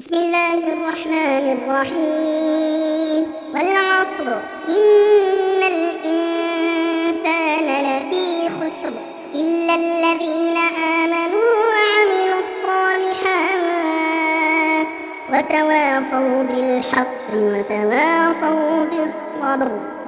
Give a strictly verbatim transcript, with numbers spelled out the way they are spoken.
بسم الله الرحمن الرحيم والعصر إن الإنسان لفي خسر إلا الذين آمنوا وعملوا الصالحات وتواصوا بالحق وتواصوا بالصبر.